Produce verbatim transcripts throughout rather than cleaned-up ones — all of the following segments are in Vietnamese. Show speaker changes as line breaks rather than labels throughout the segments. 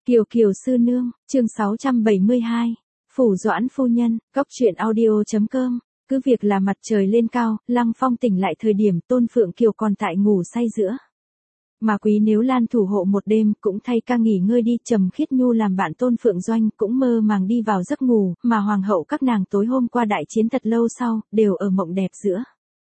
Kiều Kiều sư nương, chương sáu trăm bảy mươi hai. Phủ Doãn phu nhân, góc truyện audio.com. Cứ việc là mặt trời lên cao, Lăng Phong tỉnh lại thời điểm Tôn Phượng Kiều còn tại ngủ say giữa. Mà Quý Nếu Lan thủ hộ một đêm cũng thay ca nghỉ ngơi đi. Trầm Khiết Nhu làm bạn Tôn Phượng Doanh cũng mơ màng đi vào giấc ngủ, mà hoàng hậu các nàng tối hôm qua đại chiến thật lâu sau, đều ở mộng đẹp giữa.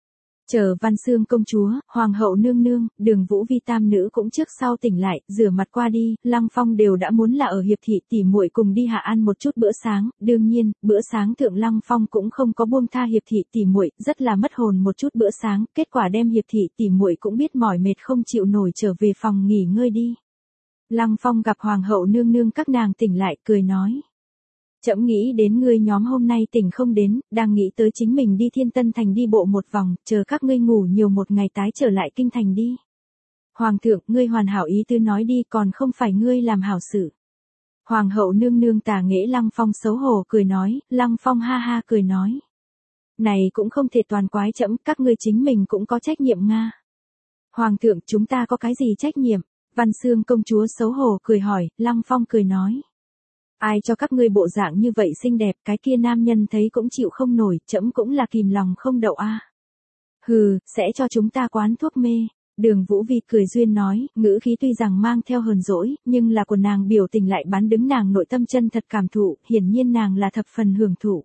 Chờ Văn Xương công chúa, hoàng hậu nương nương, Đường Vũ Vi tam nữ cũng trước sau tỉnh lại, rửa mặt qua đi, Lăng Phong đều đã muốn là ở Hiệp thị tỉ muội cùng đi hạ ăn một chút bữa sáng. Đương nhiên, bữa sáng thượng Lăng Phong cũng không có buông tha Hiệp thị tỉ muội, rất là mất hồn một chút bữa sáng, kết quả đem Hiệp thị tỉ muội cũng biết mỏi mệt không chịu nổi trở về phòng nghỉ ngơi đi. Lăng Phong gặp hoàng hậu nương nương các nàng tỉnh lại, cười nói: Trẫm nghĩ đến ngươi nhóm hôm nay tỉnh không đến, đang nghĩ tới chính mình đi Thiên Tân Thành đi bộ một vòng, chờ các ngươi ngủ nhiều một ngày tái trở lại kinh thành đi. Hoàng thượng, ngươi hoàn hảo ý tứ nói đi, còn không phải ngươi làm hảo sự. Hoàng hậu nương nương tà nghễ Lăng Phong xấu hổ cười nói. Lăng Phong ha ha cười nói: Này cũng không thể toàn quái trẫm, các ngươi chính mình cũng có trách nhiệm nga. Hoàng thượng, chúng ta có cái gì trách nhiệm? Văn Xương công chúa xấu hổ cười hỏi. Lăng Phong cười nói: Ai cho các ngươi bộ dạng như vậy xinh đẹp, cái kia nam nhân thấy cũng chịu không nổi, trẫm cũng là kìm lòng không đậu a. À. Hừ, sẽ cho chúng ta quán thuốc mê. Đường Vũ Vi cười duyên nói, ngữ khí tuy rằng mang theo hờn dỗi, nhưng là của nàng biểu tình lại bán đứng nàng nội tâm chân thật cảm thụ, hiển nhiên nàng là thập phần hưởng thụ.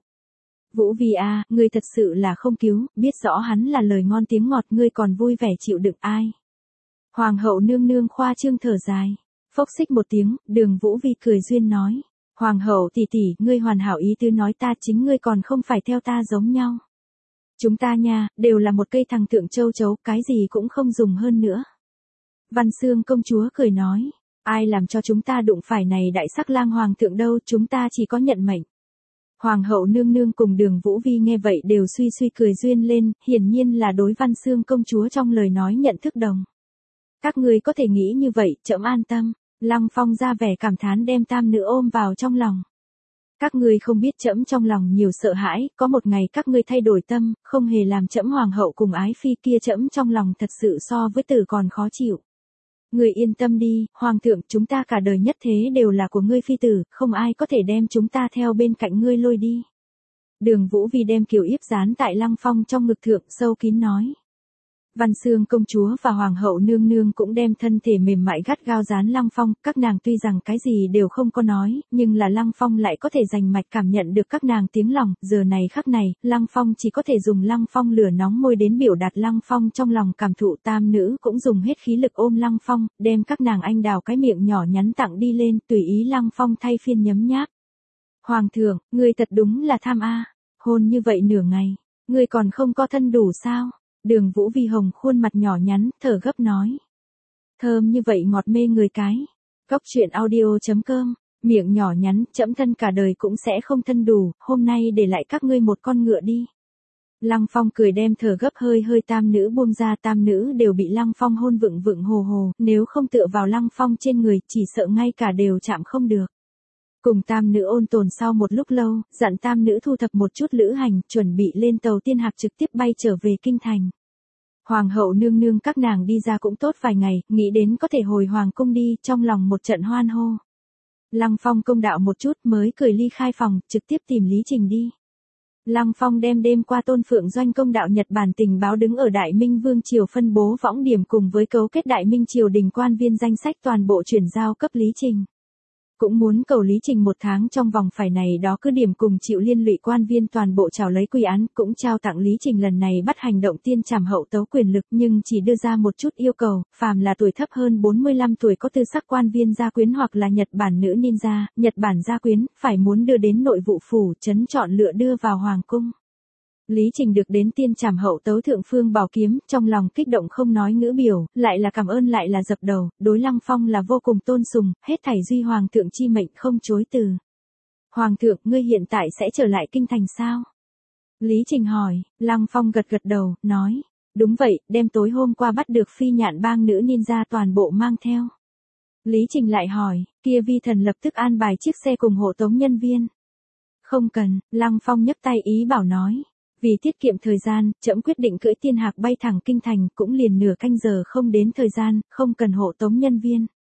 Vũ Vi a, à, ngươi thật sự là không cứu, biết rõ hắn là lời ngon tiếng ngọt, ngươi còn vui vẻ chịu đựng ai. Hoàng hậu nương nương khoa trương thở dài. Phốc xích một tiếng, Đường Vũ Vi cười duyên nói: Hoàng hậu tỷ tỷ, ngươi hoàn hảo ý tứ nói ta chính ngươi còn không phải theo ta giống nhau. Chúng ta nha, đều là một cây thằng thượng châu chấu, cái gì cũng không dùng hơn nữa. Văn Xương công chúa cười nói: Ai làm cho chúng ta đụng phải này đại sắc lang hoàng thượng đâu, chúng ta chỉ có nhận mệnh. Hoàng hậu nương nương cùng Đường Vũ Vi nghe vậy đều suy suy cười duyên lên, hiển nhiên là đối Văn Xương công chúa trong lời nói nhận thức đồng. Các ngươi có thể nghĩ như vậy, trẫm an tâm. Lăng Phong ra vẻ cảm thán đem tam nữ ôm vào trong lòng. Các ngươi không biết trẫm trong lòng nhiều sợ hãi, có một ngày các ngươi thay đổi tâm, không hề làm trẫm hoàng hậu cùng ái phi kia, trẫm trong lòng thật sự so với tử còn khó chịu. Ngươi yên tâm đi, hoàng thượng, chúng ta cả đời nhất thế đều là của ngươi phi tử, không ai có thể đem chúng ta theo bên cạnh ngươi lôi đi. Đường Vũ Vi đem kiều yếp dán tại Lăng Phong trong ngực thượng, sâu kín nói. Văn Xương công chúa và hoàng hậu nương nương cũng đem thân thể mềm mại gắt gao dán Lăng Phong, các nàng tuy rằng cái gì đều không có nói, nhưng là Lăng Phong lại có thể rành mạch cảm nhận được các nàng tiếng lòng, giờ này khắc này, Lăng Phong chỉ có thể dùng Lăng Phong lửa nóng môi đến biểu đạt Lăng Phong trong lòng cảm thụ. Tam nữ cũng dùng hết khí lực ôm Lăng Phong, đem các nàng anh đào cái miệng nhỏ nhắn tặng đi lên, tùy ý Lăng Phong thay phiên nhấm nháp. Hoàng thượng, ngươi thật đúng là tham a, hôn như vậy nửa ngày, ngươi còn không có thân đủ sao? Đường Vũ Vi hồng khuôn mặt nhỏ nhắn, thở gấp nói. Thơm như vậy ngọt mê người cái. Góc truyện audio.com, miệng nhỏ nhắn, trẫm thân cả đời cũng sẽ không thân đủ, hôm nay để lại các ngươi một con ngựa đi. Lăng Phong cười đem thở gấp hơi hơi tam nữ buông ra, tam nữ đều bị Lăng Phong hôn vựng vựng hồ hồ, nếu không tựa vào Lăng Phong trên người, chỉ sợ ngay cả đều chạm không được. Cùng tam nữ ôn tồn sau một lúc lâu, dặn tam nữ thu thập một chút lữ hành, chuẩn bị lên tàu tiên hạc trực tiếp bay trở về kinh thành. Hoàng hậu nương nương các nàng đi ra cũng tốt vài ngày, nghĩ đến có thể hồi hoàng cung đi, trong lòng một trận hoan hô. Lăng Phong công đạo một chút mới cười ly khai phòng, trực tiếp tìm Lý Trình đi. Lăng Phong đem đêm qua Tôn Phượng Doanh công đạo Nhật Bản tình báo đứng ở Đại Minh Vương triều phân bố võng điểm cùng với cấu kết Đại Minh triều đình quan viên danh sách toàn bộ chuyển giao cấp Lý Trình. Cũng muốn cầu Lý Trình một tháng trong vòng phải này đó cứ điểm cùng chịu liên lụy quan viên toàn bộ trảo lấy quy án, cũng trao tặng Lý Trình lần này bắt hành động tiên trảm hậu tấu quyền lực, nhưng chỉ đưa ra một chút yêu cầu, phàm là tuổi thấp hơn bốn mươi lăm tuổi có tư sắc quan viên gia quyến hoặc là Nhật Bản nữ ninja, Nhật Bản gia quyến, phải muốn đưa đến nội vụ phủ, trấn chọn lựa đưa vào hoàng cung. Lý Trình được đến tiên trảm hậu tấu thượng phương bảo kiếm, trong lòng kích động không nói ngữ biểu, lại là cảm ơn lại là dập đầu, đối Lăng Phong là vô cùng tôn sùng, hết thảy duy hoàng thượng chi mệnh không chối từ. Hoàng thượng, ngươi hiện tại sẽ trở lại kinh thành sao? Lý Trình hỏi. Lăng Phong gật gật đầu, nói, đúng vậy, đem tối hôm qua bắt được phi nhạn bang nữ ninja toàn bộ mang theo. Lý Trình lại hỏi, kia vi thần lập tức an bài chiếc xe cùng hộ tống nhân viên. Không cần, Lăng Phong nhấc tay ý bảo nói. Vì tiết kiệm thời gian, trẫm quyết định cưỡi tiên hạc bay thẳng kinh thành, cũng liền nửa canh giờ không đến thời gian, không cần hộ tống nhân viên.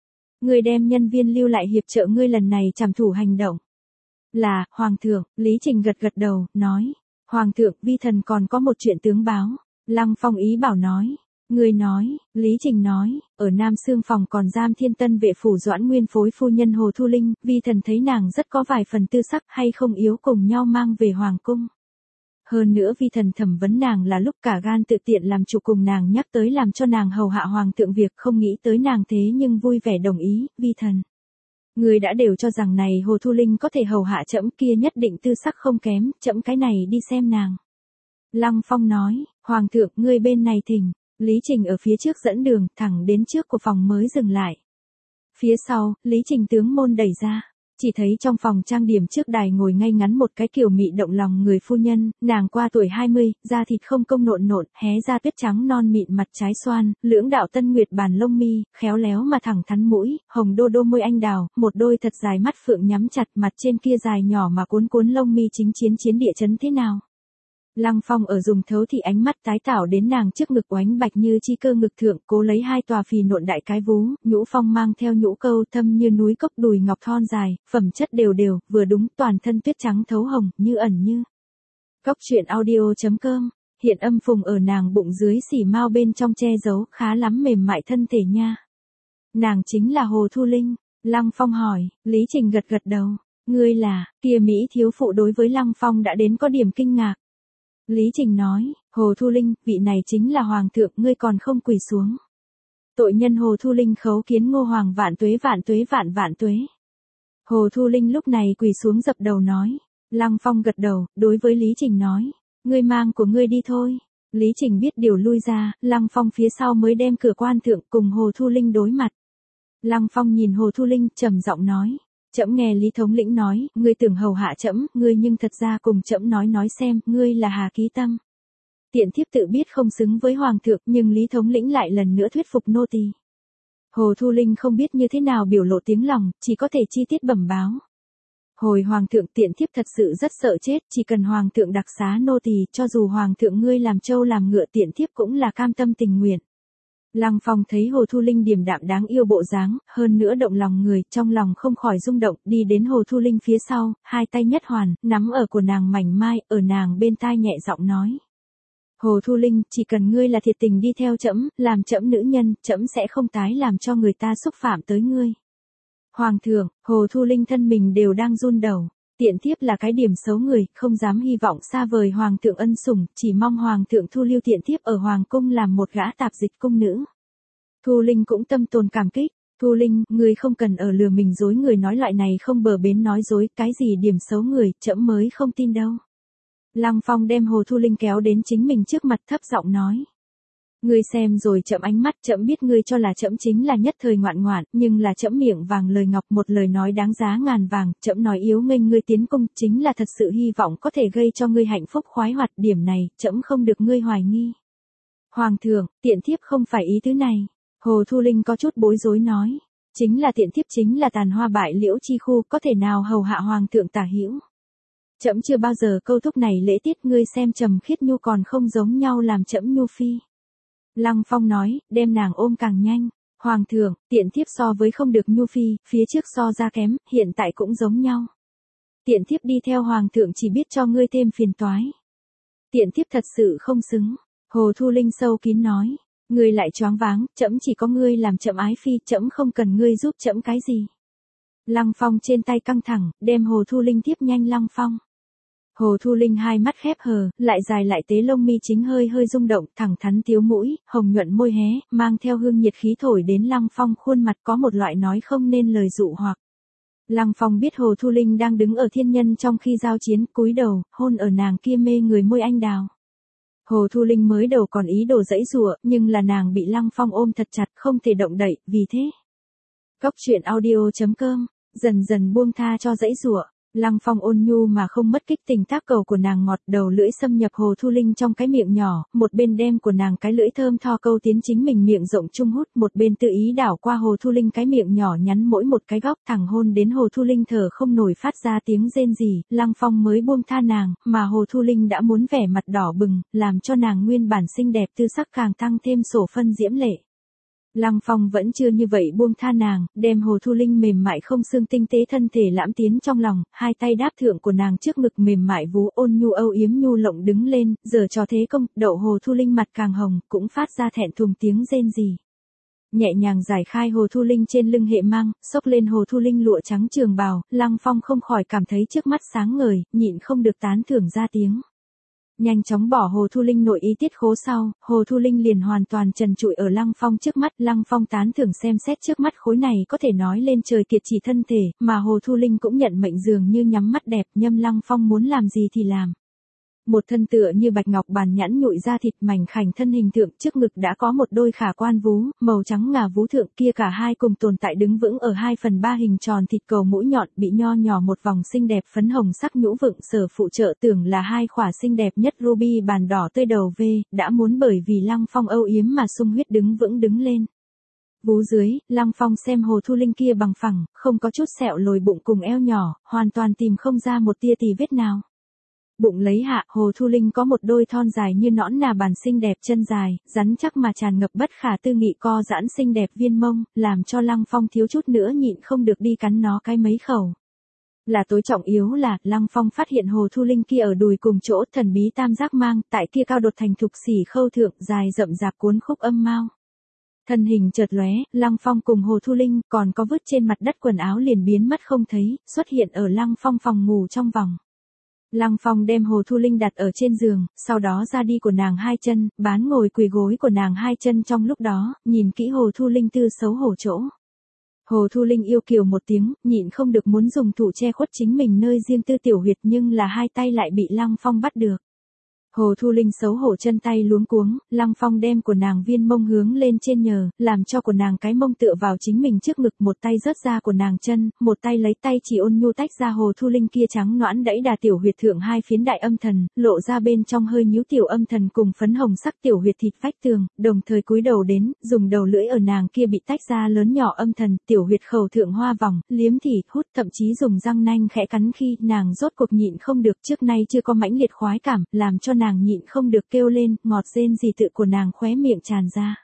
Ngươi đem nhân viên lưu lại hiệp trợ ngươi lần này trảm thủ hành động. Là, Hoàng thượng, Lý Trình gật gật đầu, nói. Hoàng thượng, vi thần còn có một chuyện tướng báo. Lăng Phong ý bảo nói. Ngươi nói, Lý Trình nói, ở Nam Xương phòng còn giam Thiên Tân vệ phủ Doãn Nguyên phối phu nhân Hồ Thu Linh, vi thần thấy nàng rất có vài phần tư sắc hay không yếu cùng nhau mang về Hoàng cung. Hơn nữa vi thần thẩm vấn nàng là lúc cả gan tự tiện làm chủ cùng nàng nhắc tới làm cho nàng hầu hạ Hoàng thượng việc không nghĩ tới nàng thế nhưng vui vẻ đồng ý, vi thần. Người đã đều cho rằng này Hồ Thu Linh có thể hầu hạ trẫm kia nhất định tư sắc không kém, trẫm cái này đi xem nàng. Lăng Phong nói, Hoàng thượng, ngươi bên này thỉnh. Lý Trình ở phía trước dẫn đường, thẳng đến trước của phòng mới dừng lại. Phía sau, Lý Trình tướng môn đẩy ra. Chỉ thấy trong phòng trang điểm trước đài ngồi ngay ngắn một cái kiểu mị động lòng người phu nhân, nàng qua tuổi hai mươi, da thịt không công nộn nộn, hé ra tuyết trắng non mịn mặt trái xoan, lưỡng đạo tân nguyệt bàn lông mi, khéo léo mà thẳng thắn mũi, hồng đô đô môi anh đào, một đôi thật dài mắt phượng nhắm chặt, mặt trên kia dài nhỏ mà cuốn cuốn lông mi chính chiến chiến địa chấn thế nào. Lăng Phong ở dùng thấu thị ánh mắt tái tảo đến nàng trước ngực oánh bạch như chi cơ ngực thượng, cố lấy hai tòa phì nộn đại cái vú, nhũ phong mang theo nhũ câu thâm như núi cốc đùi ngọc thon dài, phẩm chất đều đều, vừa đúng, toàn thân tuyết trắng thấu hồng, như ẩn như. Cóc truyện audio chấm com, hiện âm phùng ở nàng bụng dưới xỉ mao bên trong che giấu, khá lắm mềm mại thân thể nha. Nàng chính là Hồ Thu Linh. Lăng Phong hỏi, Lý Trình gật gật đầu, ngươi là, kia Mỹ thiếu phụ đối với Lăng Phong đã đến có điểm kinh ngạc. Lý Trình nói, Hồ Thu Linh, vị này chính là Hoàng thượng, ngươi còn không quỳ xuống. Tội nhân Hồ Thu Linh khấu kiến Ngô Hoàng vạn tuế vạn tuế vạn vạn tuế. Hồ Thu Linh lúc này quỳ xuống dập đầu nói. Lăng Phong gật đầu, đối với Lý Trình nói, ngươi mang của ngươi đi thôi. Lý Trình biết điều lui ra, Lăng Phong phía sau mới đem cửa quan thượng cùng Hồ Thu Linh đối mặt. Lăng Phong nhìn Hồ Thu Linh, trầm giọng nói. Trẫm nghe Lý thống lĩnh nói, ngươi tưởng hầu hạ trẫm, ngươi nhưng thật ra cùng trẫm nói nói xem, ngươi là hà ký tâm. Tiện thiếp tự biết không xứng với Hoàng thượng, nhưng Lý thống lĩnh lại lần nữa thuyết phục nô tỳ. Hồ Thu Linh không biết như thế nào biểu lộ tiếng lòng, chỉ có thể chi tiết bẩm báo. Hồi Hoàng thượng, tiện thiếp thật sự rất sợ chết, chỉ cần Hoàng thượng đặc xá nô tỳ, cho dù Hoàng thượng ngươi làm trâu làm ngựa, tiện thiếp cũng là cam tâm tình nguyện. Lăng Phong thấy Hồ Thu Linh điềm đạm đáng yêu bộ dáng, hơn nữa động lòng người, trong lòng không khỏi rung động, đi đến Hồ Thu Linh phía sau, hai tay nhất hoàn, nắm ở của nàng mảnh mai, ở nàng bên tai nhẹ giọng nói. Hồ Thu Linh, chỉ cần ngươi là thiệt tình đi theo trẫm, làm trẫm nữ nhân, trẫm sẽ không tái làm cho người ta xúc phạm tới ngươi. Hoàng thượng, Hồ Thu Linh thân mình đều đang run đầu. Tiện thiếp là cái điểm xấu người, không dám hy vọng xa vời Hoàng thượng ân sủng, chỉ mong Hoàng thượng thu lưu tiện thiếp ở Hoàng cung làm một gã tạp dịch cung nữ. Thu Linh cũng tâm tồn cảm kích. Thu Linh, người không cần ở lừa mình dối người nói loại này không bờ bến nói dối, cái gì điểm xấu người, trẫm mới không tin đâu. Lăng Phong đem Hồ Thu Linh kéo đến chính mình trước mặt thấp giọng nói. Ngươi xem rồi trẫm ánh mắt, trẫm biết ngươi cho là trẫm chính là nhất thời ngoạn ngoạn, nhưng là trẫm miệng vàng lời ngọc, một lời nói đáng giá ngàn vàng, trẫm nói yếu nghênh ngươi tiến cung, chính là thật sự hy vọng có thể gây cho ngươi hạnh phúc khoái hoạt, điểm này, trẫm không được ngươi hoài nghi. Hoàng thượng, tiện thiếp không phải ý tứ này. Hồ Thu Linh có chút bối rối nói, chính là tiện thiếp chính là tàn hoa bại liễu chi khu, có thể nào hầu hạ Hoàng thượng tả hữu. Trẫm chưa bao giờ câu thúc này lễ tiết, ngươi xem Trầm Khiết Nhu còn không giống nhau làm trẫm nhu phi. Lăng Phong nói, đem nàng ôm càng nhanh. Hoàng thượng, tiện thiếp so với không được nhu phi, phía trước so ra kém, hiện tại cũng giống nhau. Tiện thiếp đi theo Hoàng thượng chỉ biết cho ngươi thêm phiền toái. Tiện thiếp thật sự không xứng. Hồ Thu Linh sâu kín nói, ngươi lại choáng váng, trẫm chỉ có ngươi làm trẫm ái phi, trẫm không cần ngươi giúp trẫm cái gì. Lăng Phong trên tay căng thẳng, đem Hồ Thu Linh tiếp nhanh Lăng Phong. Hồ Thu Linh hai mắt khép hờ, lại dài lại tế lông mi chính hơi hơi rung động, thẳng thắn tiếu mũi, hồng nhuận môi hé, mang theo hương nhiệt khí thổi đến Lăng Phong khuôn mặt có một loại nói không nên lời dụ hoặc. Lăng Phong biết Hồ Thu Linh đang đứng ở thiên nhân trong khi giao chiến, cúi đầu, hôn ở nàng kia mê người môi anh đào. Hồ Thu Linh mới đầu còn ý đồ dãy rủa, nhưng là nàng bị Lăng Phong ôm thật chặt, không thể động đậy, vì thế. Cóc truyện audio chấm com, dần dần buông tha cho dãy rủa. Lăng Phong ôn nhu mà không mất kích tình tác cầu của nàng ngọt, đầu lưỡi xâm nhập Hồ Thu Linh trong cái miệng nhỏ, một bên đem của nàng cái lưỡi thơm tho câu tiến chính mình miệng rộng trung hút, một bên tự ý đảo qua Hồ Thu Linh cái miệng nhỏ nhắn mỗi một cái góc, thẳng hôn đến Hồ Thu Linh thở không nổi phát ra tiếng rên rỉ, Lăng Phong mới buông tha nàng, mà Hồ Thu Linh đã muốn vẻ mặt đỏ bừng, làm cho nàng nguyên bản xinh đẹp tư sắc càng tăng thêm sổ phân diễm lệ. Lăng Phong vẫn chưa như vậy buông tha nàng, đem Hồ Thu Linh mềm mại không xương tinh tế thân thể lãm tiến trong lòng, hai tay đáp thượng của nàng trước ngực mềm mại vú ôn nhu âu yếm nhu lộng đứng lên, giờ cho thế công, đậu Hồ Thu Linh mặt càng hồng, cũng phát ra thẹn thùng tiếng rên rỉ. Nhẹ nhàng giải khai Hồ Thu Linh trên lưng hệ mang, xốc lên Hồ Thu Linh lụa trắng trường bào, Lăng Phong không khỏi cảm thấy trước mắt sáng ngời, nhịn không được tán thưởng ra tiếng. Nhanh chóng bỏ Hồ Thu Linh nội y tiết khố sau, Hồ Thu Linh liền hoàn toàn trần trụi ở Lăng Phong trước mắt, Lăng Phong tán thưởng xem xét trước mắt khối này có thể nói lên trời kiệt chỉ thân thể, mà Hồ Thu Linh cũng nhận mệnh dường như nhắm mắt đẹp, nhâm Lăng Phong muốn làm gì thì làm. Một thân tựa như bạch ngọc bàn nhẵn nhụi da thịt mảnh khảnh thân hình thượng trước ngực đã có một đôi khả quan vú, màu trắng ngà vú thượng kia cả hai cùng tồn tại đứng vững ở hai phần ba hình tròn thịt cầu mũi nhọn bị nho nhỏ một vòng xinh đẹp phấn hồng sắc nhũ vựng sở phụ trợ tưởng là hai khỏa xinh đẹp nhất ruby bàn đỏ tươi đầu V, đã muốn bởi vì Lăng Phong âu yếm mà sung huyết đứng vững đứng lên. Vú dưới, Lăng Phong xem Hồ Thu Linh kia bằng phẳng, không có chút sẹo lồi bụng cùng eo nhỏ, hoàn toàn tìm không ra một tia tì vết nào. Bụng lấy hạ, Hồ Thu Linh có một đôi thon dài như nõn nà bàn xinh đẹp chân dài, rắn chắc mà tràn ngập bất khả tư nghị co giãn xinh đẹp viên mông, làm cho Lăng Phong thiếu chút nữa nhịn không được đi cắn nó cái mấy khẩu. Là tối trọng yếu là, Lăng Phong phát hiện Hồ Thu Linh kia ở đùi cùng chỗ thần bí tam giác mang, tại kia cao đột thành thục xỉ khâu thượng dài rậm rạp cuốn khúc âm mao. Thân hình chợt lóe, Lăng Phong cùng Hồ Thu Linh còn có vứt trên mặt đất quần áo liền biến mất không thấy, xuất hiện ở Lăng Phong phòng ngủ trong vòng. Lăng Phong đem Hồ Thu Linh đặt ở trên giường, sau đó ra đi của nàng hai chân, bán ngồi quỳ gối của nàng hai chân trong lúc đó, nhìn kỹ Hồ Thu Linh tư xấu hổ chỗ. Hồ Thu Linh yêu kiều một tiếng, nhịn không được muốn dùng thủ che khuất chính mình nơi riêng tư tiểu huyệt nhưng là hai tay lại bị Lăng Phong bắt được. Hồ Thu Linh xấu hổ chân tay luống cuống, Lăng Phong đem của nàng viên mông hướng lên trên nhờ, làm cho của nàng cái mông tựa vào chính mình trước ngực, một tay rớt ra của nàng chân, một tay lấy tay chỉ ôn nhu tách ra Hồ Thu Linh kia trắng nõn đẫy đà tiểu huyệt thượng hai phiến đại âm thần, lộ ra bên trong hơi nhíu tiểu âm thần cùng phấn hồng sắc tiểu huyệt thịt vách tường, đồng thời cúi đầu đến, dùng đầu lưỡi ở nàng kia bị tách ra lớn nhỏ âm thần, tiểu huyệt khẩu thượng hoa vòng, liếm thỉ, hút, thậm chí dùng răng nanh khẽ cắn khi nàng rốt cuộc nhịn không được, trước nay chưa có mãnh liệt khoái cảm, làm cho nàng nhịn không được kêu lên, ngọt rên gì tự của nàng khóe miệng tràn ra.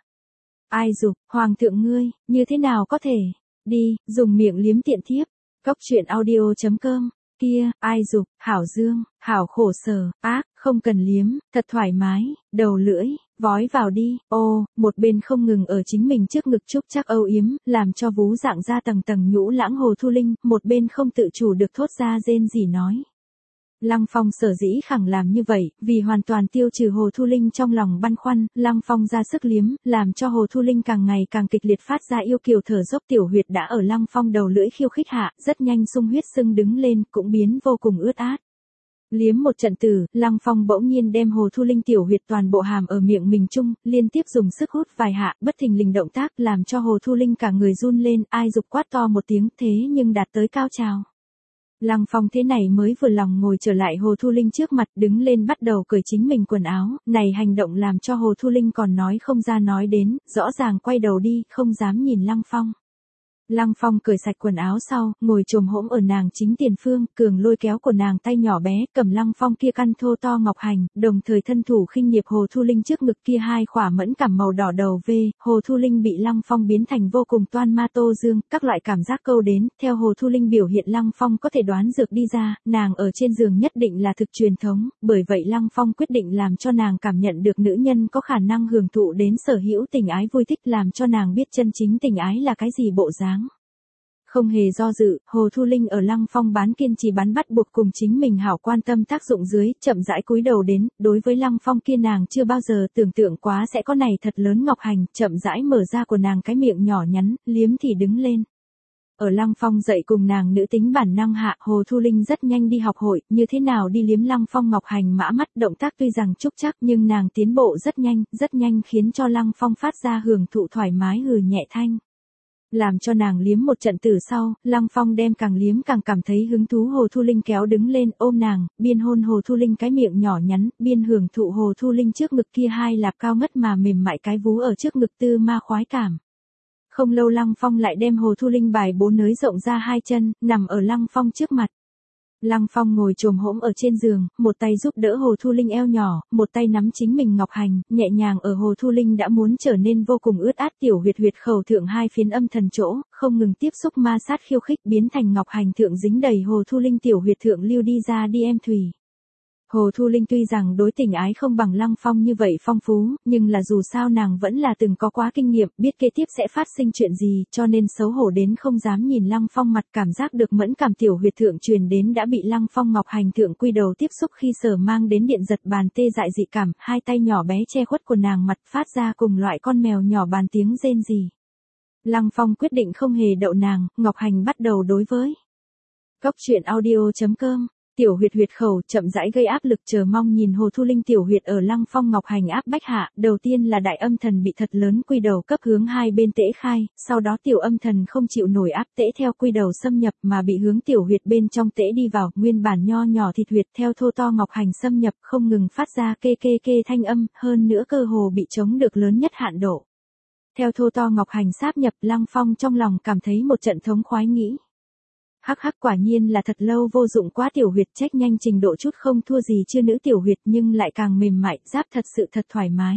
Ai dục, hoàng thượng ngươi, như thế nào có thể, đi, dùng miệng liếm tiện thiếp, cóc truyện audio chấm com, kia, ai dục, hảo dương, hảo khổ sở, ác, không cần liếm, thật thoải mái, đầu lưỡi, vói vào đi, ô, một bên không ngừng ở chính mình trước ngực trúc chắc âu yếm, làm cho vú dạng ra tầng tầng nhũ lãng Hồ Thu Linh, một bên không tự chủ được thốt ra rên gì nói. Lăng Phong sở dĩ khẳng làm như vậy, vì hoàn toàn tiêu trừ Hồ Thu Linh trong lòng băn khoăn, Lăng Phong ra sức liếm, làm cho Hồ Thu Linh càng ngày càng kịch liệt phát ra yêu kiều thở dốc tiểu huyệt đã ở Lăng Phong đầu lưỡi khiêu khích hạ, rất nhanh sung huyết sưng đứng lên, cũng biến vô cùng ướt át. Liếm một trận tử, Lăng Phong bỗng nhiên đem Hồ Thu Linh tiểu huyệt toàn bộ hàm ở miệng mình chung, liên tiếp dùng sức hút vài hạ, bất thình lình động tác làm cho Hồ Thu Linh cả người run lên, ai dục quát to một tiếng, thế nhưng đạt tới cao trào. Lăng Phong thế này mới vừa lòng ngồi trở lại Hồ Thu Linh trước mặt, đứng lên bắt đầu cởi chính mình quần áo, này hành động làm cho Hồ Thu Linh còn nói không ra nói đến, rõ ràng quay đầu đi, không dám nhìn Lăng Phong. Lăng Phong cởi sạch quần áo sau, ngồi chồm hỗn ở nàng chính tiền phương, cường lôi kéo của nàng tay nhỏ bé, cầm Lăng Phong kia căn thô to ngọc hành, đồng thời thân thủ khinh nghiệp Hồ Thu Linh trước ngực kia hai khỏa mẫn cảm màu đỏ đầu V, Hồ Thu Linh bị Lăng Phong biến thành vô cùng toan ma tô dương, các loại cảm giác câu đến, theo Hồ Thu Linh biểu hiện Lăng Phong có thể đoán dược đi ra, nàng ở trên giường nhất định là thực truyền thống, bởi vậy Lăng Phong quyết định làm cho nàng cảm nhận được nữ nhân có khả năng hưởng thụ đến sở hữu tình ái vui thích, làm cho nàng biết chân chính tình ái là cái gì bộ dáng. Không hề do dự, Hồ Thu Linh ở Lăng Phong bán kiên trì bán bắt buộc cùng chính mình hảo quan tâm tác dụng dưới, chậm rãi cúi đầu đến, đối với Lăng Phong kia nàng chưa bao giờ tưởng tượng quá sẽ có này thật lớn ngọc hành, chậm rãi mở ra của nàng cái miệng nhỏ nhắn, liếm thì đứng lên. Ở Lăng Phong dậy cùng nàng nữ tính bản năng hạ, Hồ Thu Linh rất nhanh đi học hội, như thế nào đi liếm Lăng Phong ngọc hành mã mắt, động tác tuy rằng trúc chắc nhưng nàng tiến bộ rất nhanh, rất nhanh khiến cho Lăng Phong phát ra hưởng thụ thoải mái hừ nhẹ thanh. Làm cho nàng liếm một trận tử sau, Lăng Phong đem càng liếm càng cảm thấy hứng thú Hồ Thu Linh kéo đứng lên ôm nàng, biên hôn Hồ Thu Linh cái miệng nhỏ nhắn, biên hưởng thụ Hồ Thu Linh trước ngực kia hai lạp cao ngất mà mềm mại cái vú ở trước ngực tư ma khoái cảm. Không lâu Lăng Phong lại đem Hồ Thu Linh bài bố nới rộng ra hai chân, nằm ở Lăng Phong trước mặt. Lăng Phong ngồi chồm hổm ở trên giường, một tay giúp đỡ Hồ Thu Linh eo nhỏ, một tay nắm chính mình ngọc hành, nhẹ nhàng ở Hồ Thu Linh đã muốn trở nên vô cùng ướt át tiểu huyệt huyệt khẩu thượng hai phiến âm thần chỗ, không ngừng tiếp xúc ma sát khiêu khích biến thành ngọc hành thượng dính đầy Hồ Thu Linh tiểu huyệt thượng lưu đi ra đi em thủy. Hồ Thu Linh tuy rằng đối tình ái không bằng Lăng Phong như vậy phong phú, nhưng là dù sao nàng vẫn là từng có quá kinh nghiệm, biết kế tiếp sẽ phát sinh chuyện gì, cho nên xấu hổ đến không dám nhìn Lăng Phong mặt, cảm giác được mẫn cảm tiểu huyệt thượng truyền đến đã bị Lăng Phong ngọc hành thượng quy đầu tiếp xúc khi sở mang đến điện giật bàn tê dại dị cảm, hai tay nhỏ bé che khuất của nàng mặt phát ra cùng loại con mèo nhỏ bàn tiếng rên rỉ. Lăng Phong quyết định không hề đậu nàng, ngọc hành bắt đầu đối với. Góc truyện audio chấm com Tiểu huyệt huyệt khẩu chậm rãi gây áp lực chờ mong nhìn Hồ Thu Linh tiểu huyệt ở Lăng Phong ngọc hành áp bách hạ, đầu tiên là đại âm thần bị thật lớn quy đầu cấp hướng hai bên tễ khai, sau đó tiểu âm thần không chịu nổi áp tễ theo quy đầu xâm nhập mà bị hướng tiểu huyệt bên trong tễ đi vào, nguyên bản nho nhỏ thịt huyệt theo thô to ngọc hành xâm nhập không ngừng phát ra kê kê kê thanh âm, hơn nữa cơ hồ bị chống được lớn nhất hạn độ. Theo thô to ngọc hành sáp nhập, Lăng Phong trong lòng cảm thấy một trận thống khoái nghĩ. Hắc hắc, quả nhiên là thật lâu vô dụng quá, tiểu huyệt trách nhanh trình độ chút không thua gì chưa nữ tiểu huyệt nhưng lại càng mềm mại, giáp thật sự thật thoải mái.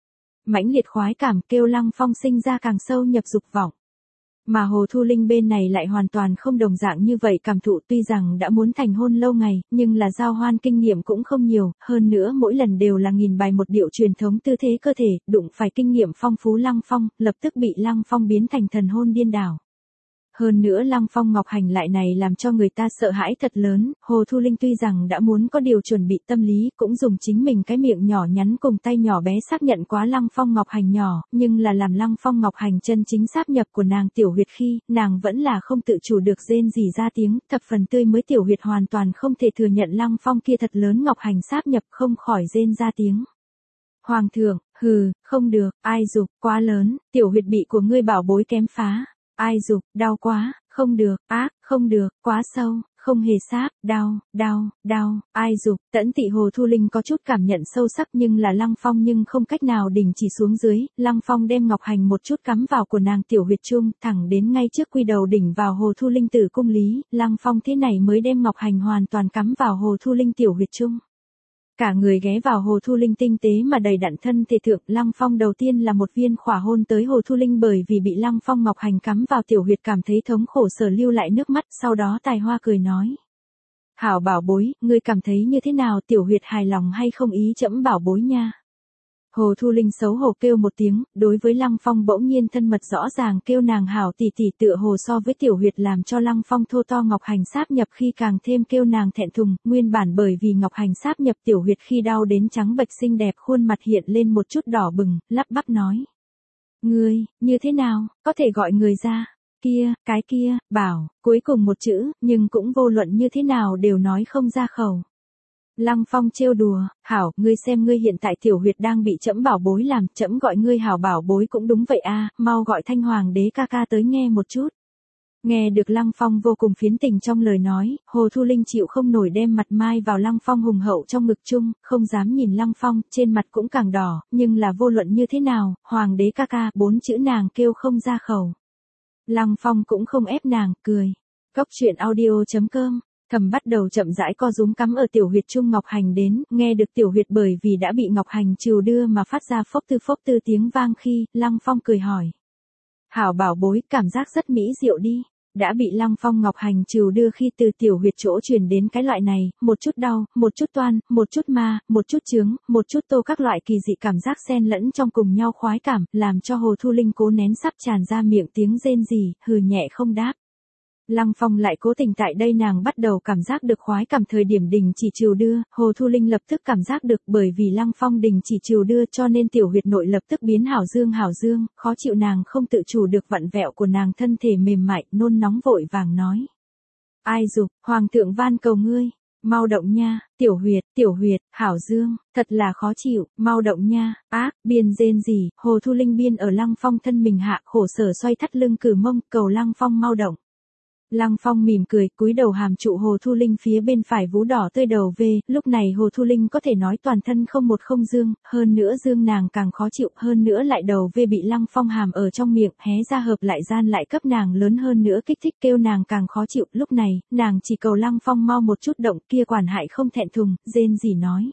Mãnh liệt khoái cảm kêu Lăng Phong sinh ra càng sâu nhập dục vọng. Mà Hồ Thu Linh bên này lại hoàn toàn không đồng dạng như vậy, cảm thụ tuy rằng đã muốn thành hôn lâu ngày, nhưng là giao hoan kinh nghiệm cũng không nhiều, hơn nữa mỗi lần đều là nghìn bài một điệu truyền thống tư thế cơ thể, đụng phải kinh nghiệm phong phú Lăng Phong, lập tức bị Lăng Phong biến thành thần hôn điên đảo. Hơn nữa Lăng Phong ngọc hành lại này làm cho người ta sợ hãi thật lớn, Hồ Thu Linh tuy rằng đã muốn có điều chuẩn bị tâm lý, cũng dùng chính mình cái miệng nhỏ nhắn cùng tay nhỏ bé xác nhận quá Lăng Phong ngọc hành nhỏ, nhưng là làm Lăng Phong ngọc hành chân chính sáp nhập của nàng tiểu huyệt khi, nàng vẫn là không tự chủ được rên rỉ ra tiếng, thập phần tươi mới tiểu huyệt hoàn toàn không thể thừa nhận Lăng Phong kia thật lớn ngọc hành sáp nhập, không khỏi rên ra tiếng. Hoàng thượng, hừ, không được, ai dục, quá lớn, tiểu huyệt bị của ngươi bảo bối kém phá. Ai dục, đau quá, không được, ác, không được, quá sâu, không hề sáp, đau, đau, đau, ai dục, tẫn tị Hồ Thu Linh có chút cảm nhận sâu sắc nhưng là Lăng Phong nhưng không cách nào đình chỉ xuống dưới, Lăng Phong đem ngọc hành một chút cắm vào của nàng tiểu huyệt chung, thẳng đến ngay trước quy đầu đỉnh vào Hồ Thu Linh tử cung lý, Lăng Phong thế này mới đem ngọc hành hoàn toàn cắm vào Hồ Thu Linh tiểu huyệt chung. Cả người ghé vào Hồ Thu Linh tinh tế mà đầy đặn thân thể thượng, Lăng Phong đầu tiên là một viên khỏa hôn tới Hồ Thu Linh, bởi vì bị Lăng Phong ngọc hành cắm vào tiểu huyệt cảm thấy thống khổ sở lưu lại nước mắt, sau đó tài hoa cười nói. Hảo bảo bối, ngươi cảm thấy như thế nào, tiểu huyệt hài lòng hay không ý trẫm bảo bối nha. Hồ Thu Linh xấu hổ kêu một tiếng, đối với Lăng Phong bỗng nhiên thân mật rõ ràng kêu nàng hảo tỷ tỷ, tựa hồ so với tiểu huyệt làm cho Lăng Phong thô to ngọc hành sáp nhập khi càng thêm kêu nàng thẹn thùng, nguyên bản bởi vì ngọc hành sáp nhập tiểu huyệt khi đau đến trắng bệch xinh đẹp khuôn mặt hiện lên một chút đỏ bừng, lắp bắp nói. Ngươi, như thế nào, có thể gọi người ra, kia, cái kia, bảo, cuối cùng một chữ, nhưng cũng vô luận như thế nào đều nói không ra khẩu. Lăng Phong trêu đùa, hảo, ngươi xem ngươi hiện tại tiểu huyệt đang bị trẫm bảo bối làm, trẫm gọi ngươi hảo bảo bối cũng đúng vậy a, mau gọi Thanh Hoàng đế ca ca tới nghe một chút. Nghe được Lăng Phong vô cùng phiến tình trong lời nói, Hồ Thu Linh chịu không nổi đem mặt mai vào Lăng Phong hùng hậu trong ngực chung, không dám nhìn Lăng Phong, trên mặt cũng càng đỏ, nhưng là vô luận như thế nào, Hoàng đế ca ca, bốn chữ nàng kêu không ra khẩu. Lăng Phong cũng không ép nàng, cười. Góc truyện audio chấm com Thầm bắt đầu chậm rãi co rúm cắm ở tiểu huyệt trung ngọc hành đến, nghe được tiểu huyệt bởi vì đã bị ngọc hành trừ đưa mà phát ra phốc tư phốc tư tiếng vang khi, Lăng Phong cười hỏi. Hảo bảo bối, cảm giác rất mỹ diệu đi. Đã bị Lăng Phong ngọc hành trừ đưa khi từ tiểu huyệt chỗ truyền đến cái loại này, một chút đau, một chút toan, một chút ma, một chút chướng, một chút tô các loại kỳ dị cảm giác xen lẫn trong cùng nhau khoái cảm, làm cho Hồ Thu Linh cố nén sắp tràn ra miệng tiếng rên rỉ, hừ nhẹ không đáp. Lăng Phong lại cố tình tại đây nàng bắt đầu cảm giác được khoái cảm thời điểm đình chỉ trừ đưa, Hồ Thu Linh lập tức cảm giác được bởi vì Lăng Phong đình chỉ trừ đưa cho nên tiểu huyệt nội lập tức biến hảo dương hảo dương, khó chịu nàng không tự chủ được vặn vẹo của nàng thân thể mềm mại, nôn nóng vội vàng nói. Ai dục, Hoàng thượng van cầu ngươi, mau động nha, tiểu huyệt, tiểu huyệt, hảo dương, thật là khó chịu, mau động nha, ác, biên rên gì, Hồ Thu Linh biên ở Lăng Phong thân mình hạ khổ sở xoay thắt lưng cử mông, cầu Lăng Phong mau động. Lăng Phong mỉm cười, cúi đầu hàm trụ Hồ Thu Linh phía bên phải vú đỏ tươi đầu về, lúc này Hồ Thu Linh có thể nói toàn thân không một không dương, hơn nữa dương nàng càng khó chịu, hơn nữa lại đầu về bị Lăng Phong hàm ở trong miệng, hé ra hợp lại gian lại cấp nàng lớn hơn nữa kích thích kêu nàng càng khó chịu, lúc này, nàng chỉ cầu Lăng Phong mau một chút động, kia quản hại không thẹn thùng, rên gì nói.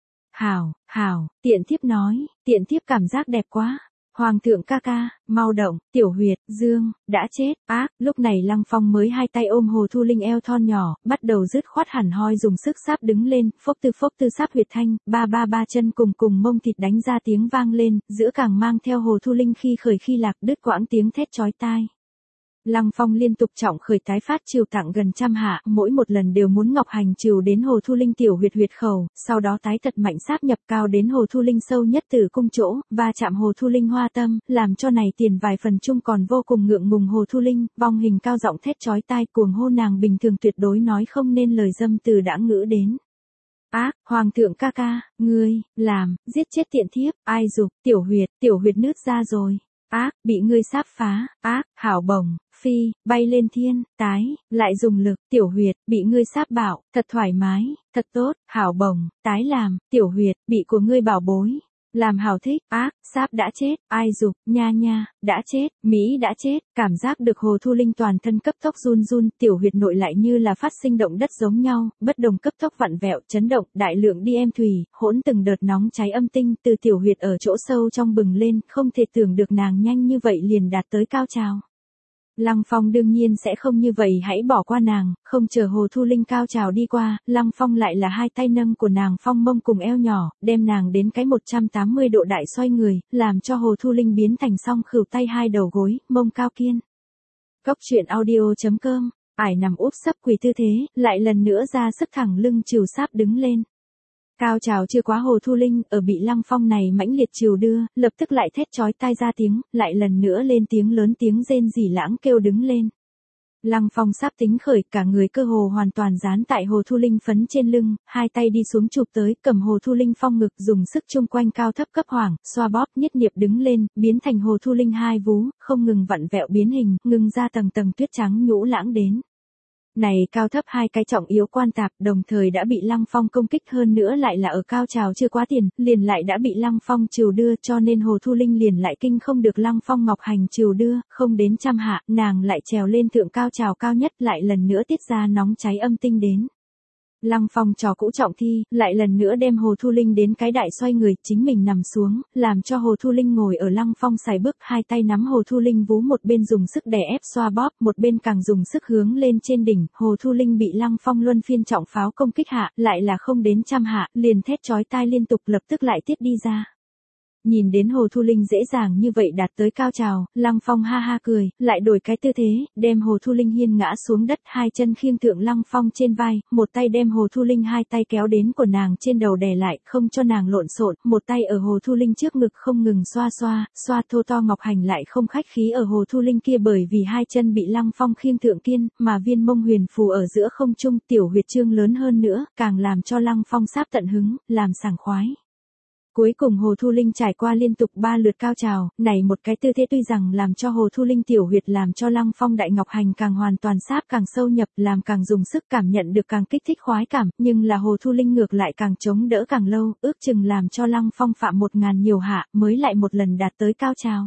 Hảo, hảo, tiện thiếp nói, tiện thiếp cảm giác đẹp quá. Hoàng thượng ca ca, mau động, tiểu huyệt, dương, đã chết, ác, lúc này Lăng Phong mới hai tay ôm Hồ Thu Linh eo thon nhỏ, bắt đầu dứt khoát hẳn hoi dùng sức sáp đứng lên, phốc tư phốc tư sáp huyệt thanh, ba ba ba chân cùng cùng mông thịt đánh ra tiếng vang lên, giữa càng mang theo Hồ Thu Linh khi khởi khi lạc đứt quãng tiếng thét chói tai. Lăng Phong liên tục trọng khởi tái phát chiều tặng gần trăm hạ, mỗi một lần đều muốn ngọc hành chiều đến Hồ Thu Linh tiểu huyệt huyệt khẩu, sau đó tái thật mạnh sáp nhập cao đến Hồ Thu Linh sâu nhất tử cung chỗ, và chạm Hồ Thu Linh hoa tâm, làm cho này tiền vài phần chung còn vô cùng ngượng ngùng Hồ Thu Linh, vong hình cao giọng thét chói tai cuồng hô nàng bình thường tuyệt đối nói không nên lời dâm từ đã ngữ đến. Ác, hoàng thượng ca ca, ngươi, làm, giết chết tiện thiếp, ai dục, tiểu huyệt, tiểu huyệt nứt ra rồi. Ác, bị ngươi sáp phá, ác, hảo bổng, phi, bay lên thiên, tái, lại dùng lực, tiểu huyệt, bị ngươi sáp bảo, thật thoải mái, thật tốt, hảo bổng, tái làm, tiểu huyệt, bị của ngươi bảo bối. Làm hảo thích, ác, sáp đã chết, ai dục, nha nha, đã chết, Mỹ đã chết, cảm giác được Hồ Thu Linh toàn thân cấp tốc run run, tiểu huyệt nội lại như là phát sinh động đất giống nhau, bất đồng cấp tốc vặn vẹo, chấn động, đại lượng đi em thủy, hỗn từng đợt nóng cháy âm tinh từ tiểu huyệt ở chỗ sâu trong bừng lên, không thể tưởng được nàng nhanh như vậy liền đạt tới cao trào. Lăng Phong đương nhiên sẽ không như vậy hãy bỏ qua nàng, không chờ Hồ Thu Linh cao trào đi qua, Lăng Phong lại là hai tay nâng của nàng phong mông cùng eo nhỏ, đem nàng đến cái một trăm tám mươi độ đại xoay người, làm cho Hồ Thu Linh biến thành song khửu tay hai đầu gối, mông cao kiên. Cốc truyện audio chấm com, ải nằm úp sấp quỳ tư thế, lại lần nữa ra sức thẳng lưng chiều sáp đứng lên. Cao trào chưa quá Hồ Thu Linh, ở bị Lăng Phong này mãnh liệt chiều đưa, lập tức lại thét chói tai ra tiếng, lại lần nữa lên tiếng lớn tiếng rên rỉ lãng kêu đứng lên. Lăng Phong sắp tính khởi, cả người cơ hồ hoàn toàn dán tại Hồ Thu Linh phấn trên lưng, hai tay đi xuống chụp tới, cầm Hồ Thu Linh phong ngực dùng sức chung quanh cao thấp cấp hoảng, xoa bóp, nhất niệm đứng lên, biến thành Hồ Thu Linh hai vú, không ngừng vặn vẹo biến hình, ngừng ra tầng tầng tuyết trắng nhũ lãng đến. Này cao thấp hai cái trọng yếu quan tạp, đồng thời đã bị Lăng Phong công kích hơn nữa lại là ở cao trào chưa quá tiền, liền lại đã bị Lăng Phong chiều đưa, cho nên Hồ Thu Linh liền lại kinh không được Lăng Phong ngọc hành chiều đưa, không đến trăm hạ, nàng lại trèo lên thượng cao trào cao nhất, lại lần nữa tiết ra nóng cháy âm tinh đến. Lăng Phong trò cũ trọng thi, lại lần nữa đem Hồ Thu Linh đến cái đại xoay người, chính mình nằm xuống, làm cho Hồ Thu Linh ngồi ở Lăng Phong xài bước, hai tay nắm Hồ Thu Linh vú một bên dùng sức đè ép xoa bóp, một bên càng dùng sức hướng lên trên đỉnh, Hồ Thu Linh bị Lăng Phong luân phiên trọng pháo công kích hạ, lại là không đến trăm hạ, liền thét chói tai liên tục lập tức lại tiết đi ra. Nhìn đến Hồ Thu Linh dễ dàng như vậy đạt tới cao trào, Lăng Phong ha ha cười, lại đổi cái tư thế, đem Hồ Thu Linh hiên ngã xuống đất, hai chân khiêng thượng Lăng Phong trên vai, một tay đem Hồ Thu Linh hai tay kéo đến của nàng trên đầu đè lại, không cho nàng lộn xộn, một tay ở Hồ Thu Linh trước ngực không ngừng xoa xoa, xoa thô to ngọc hành lại không khách khí ở Hồ Thu Linh kia bởi vì hai chân bị Lăng Phong khiêng thượng kiên, mà viên mông huyền phù ở giữa không trung, tiểu huyệt trương lớn hơn nữa, càng làm cho Lăng Phong sáp tận hứng, làm sảng khoái. Cuối cùng Hồ Thu Linh trải qua liên tục ba lượt cao trào, này một cái tư thế tuy rằng làm cho Hồ Thu Linh tiểu huyệt làm cho Lăng Phong đại ngọc hành càng hoàn toàn sáp càng sâu nhập, làm càng dùng sức cảm nhận được càng kích thích khoái cảm, nhưng là Hồ Thu Linh ngược lại càng chống đỡ càng lâu, ước chừng làm cho Lăng Phong phạm một ngàn nhiều hạ, mới lại một lần đạt tới cao trào.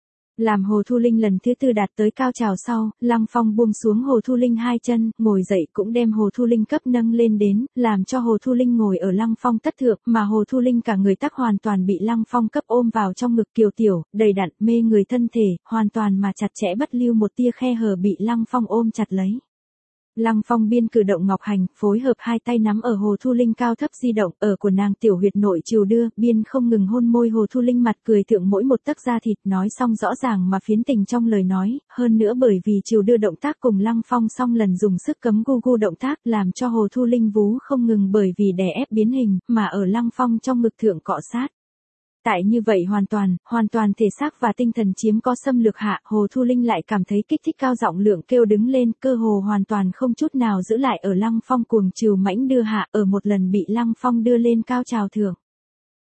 Làm Hồ Thu Linh lần thứ tư đạt tới cao trào sau, Lăng Phong buông xuống Hồ Thu Linh hai chân, ngồi dậy cũng đem Hồ Thu Linh cấp nâng lên đến, làm cho Hồ Thu Linh ngồi ở Lăng Phong tất thượng, mà Hồ Thu Linh cả người tắc hoàn toàn bị Lăng Phong cấp ôm vào trong ngực kiều tiểu, đầy đặn, mê người thân thể, hoàn toàn mà chặt chẽ bất lưu một tia khe hở bị Lăng Phong ôm chặt lấy. Lăng Phong biên cử động ngọc hành, phối hợp hai tay nắm ở Hồ Thu Linh cao thấp di động, ở của nàng tiểu huyệt nội chiều đưa, biên không ngừng hôn môi Hồ Thu Linh mặt cười thượng mỗi một tấc da thịt, nói xong rõ ràng mà phiến tình trong lời nói, hơn nữa bởi vì chiều đưa động tác cùng Lăng Phong song lần dùng sức cấm gu gu động tác, làm cho Hồ Thu Linh vú không ngừng bởi vì đè ép biến hình, mà ở Lăng Phong trong ngực thượng cọ sát. Tại như vậy hoàn toàn, hoàn toàn thể xác và tinh thần chiếm có xâm lược hạ, Hồ Thu Linh lại cảm thấy kích thích cao giọng lượng kêu đứng lên, cơ hồ hoàn toàn không chút nào giữ lại ở Lăng Phong cuồng trìu mãnh đưa hạ, ở một lần bị Lăng Phong đưa lên cao trào thượng.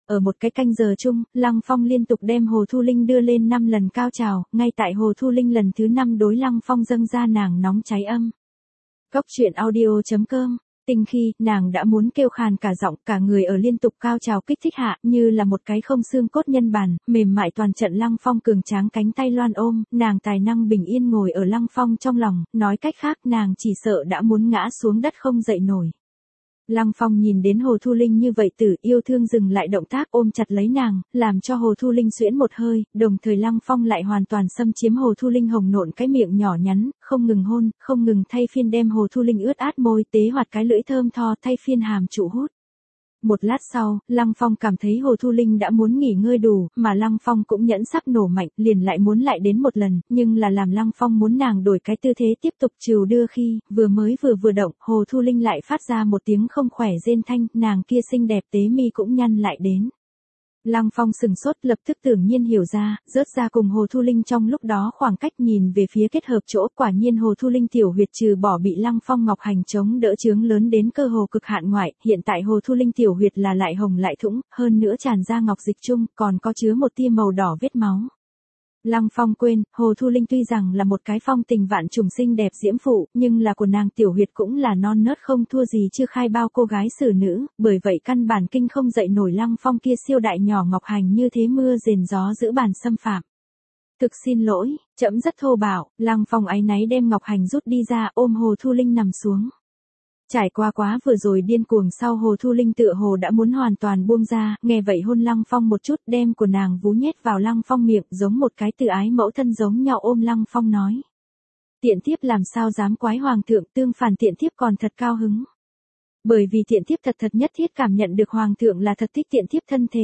Ở một cái canh giờ chung, Lăng Phong liên tục đem Hồ Thu Linh đưa lên năm lần cao trào, ngay tại Hồ Thu Linh lần thứ năm đối Lăng Phong dâng ra nàng nóng cháy âm. Cốc truyện audio chấm com. Tình khi, nàng đã muốn kêu khàn cả giọng, cả người ở liên tục cao trào kích thích hạ, như là một cái không xương cốt nhân bản, mềm mại toàn trận. Lăng Phong cường tráng cánh tay loan ôm, nàng tài năng bình yên ngồi ở Lăng Phong trong lòng, nói cách khác nàng chỉ sợ đã muốn ngã xuống đất không dậy nổi. Lăng Phong nhìn đến Hồ Thu Linh như vậy tử yêu thương dừng lại động tác ôm chặt lấy nàng, làm cho Hồ Thu Linh xuyễn một hơi, đồng thời Lăng Phong lại hoàn toàn xâm chiếm Hồ Thu Linh hồng nộn cái miệng nhỏ nhắn, không ngừng hôn, không ngừng thay phiên đem Hồ Thu Linh ướt át môi tế hoạt cái lưỡi thơm tho thay phiên hàm trụ hút. Một lát sau, Lăng Phong cảm thấy Hồ Thu Linh đã muốn nghỉ ngơi đủ, mà Lăng Phong cũng nhẫn sắp nổ mạnh, liền lại muốn lại đến một lần, nhưng là làm Lăng Phong muốn nàng đổi cái tư thế tiếp tục trừu đưa khi, vừa mới vừa vừa động, Hồ Thu Linh lại phát ra một tiếng không khỏe rên thanh, nàng kia xinh đẹp tế mi cũng nhăn lại đến. Lăng Phong sừng sốt lập tức tưởng nhiên hiểu ra, rớt ra cùng Hồ Thu Linh trong lúc đó khoảng cách nhìn về phía kết hợp chỗ, quả nhiên Hồ Thu Linh tiểu huyệt trừ bỏ bị Lăng Phong ngọc hành chống đỡ chướng lớn đến cơ hồ cực hạn ngoại, hiện tại Hồ Thu Linh tiểu huyệt là lại hồng lại thũng, hơn nữa tràn ra ngọc dịch chung, còn có chứa một tia màu đỏ vết máu. Lăng Phong quên, Hồ Thu Linh tuy rằng là một cái phong tình vạn trùng xinh đẹp diễm phụ, nhưng là của nàng tiểu huyệt cũng là non nớt không thua gì chưa khai bao cô gái xử nữ, bởi vậy căn bản kinh không dậy nổi Lăng Phong kia siêu đại nhỏ ngọc hành như thế mưa rền gió giữ bàn xâm phạm. Thực xin lỗi, trẫm rất thô bạo. Lăng Phong áy náy đem ngọc hành rút đi ra ôm Hồ Thu Linh nằm xuống. Trải qua quá vừa rồi điên cuồng sau Hồ Thu Linh tựa hồ đã muốn hoàn toàn buông ra, nghe vậy hôn Lăng Phong một chút đem của nàng vú nhét vào Lăng Phong miệng giống một cái tự ái mẫu thân giống nhau ôm Lăng Phong nói. Tiện thiếp làm sao dám quái hoàng thượng, tương phản tiện thiếp còn thật cao hứng. Bởi vì tiện thiếp thật thật nhất thiết cảm nhận được hoàng thượng là thật thích tiện thiếp thân thể.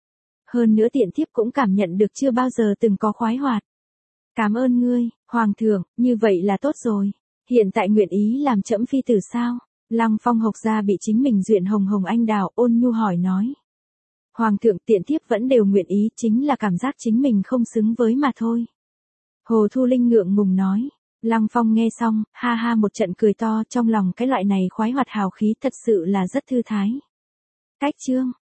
Hơn nữa tiện thiếp cũng cảm nhận được chưa bao giờ từng có khoái hoạt. Cảm ơn ngươi, hoàng thượng, như vậy là tốt rồi. Hiện tại nguyện ý làm trẫm phi tử sao? Lăng Phong hộc ra bị chính mình duyện hồng hồng anh đào ôn nhu hỏi nói. Hoàng thượng tiện thiếp vẫn đều nguyện ý, chính là cảm giác chính mình không xứng với mà thôi. Hồ Thu Linh ngượng ngùng nói. Lăng Phong nghe xong, ha ha một trận cười to, trong lòng cái loại này khoái hoạt hào khí thật sự là rất thư thái. Cách chương.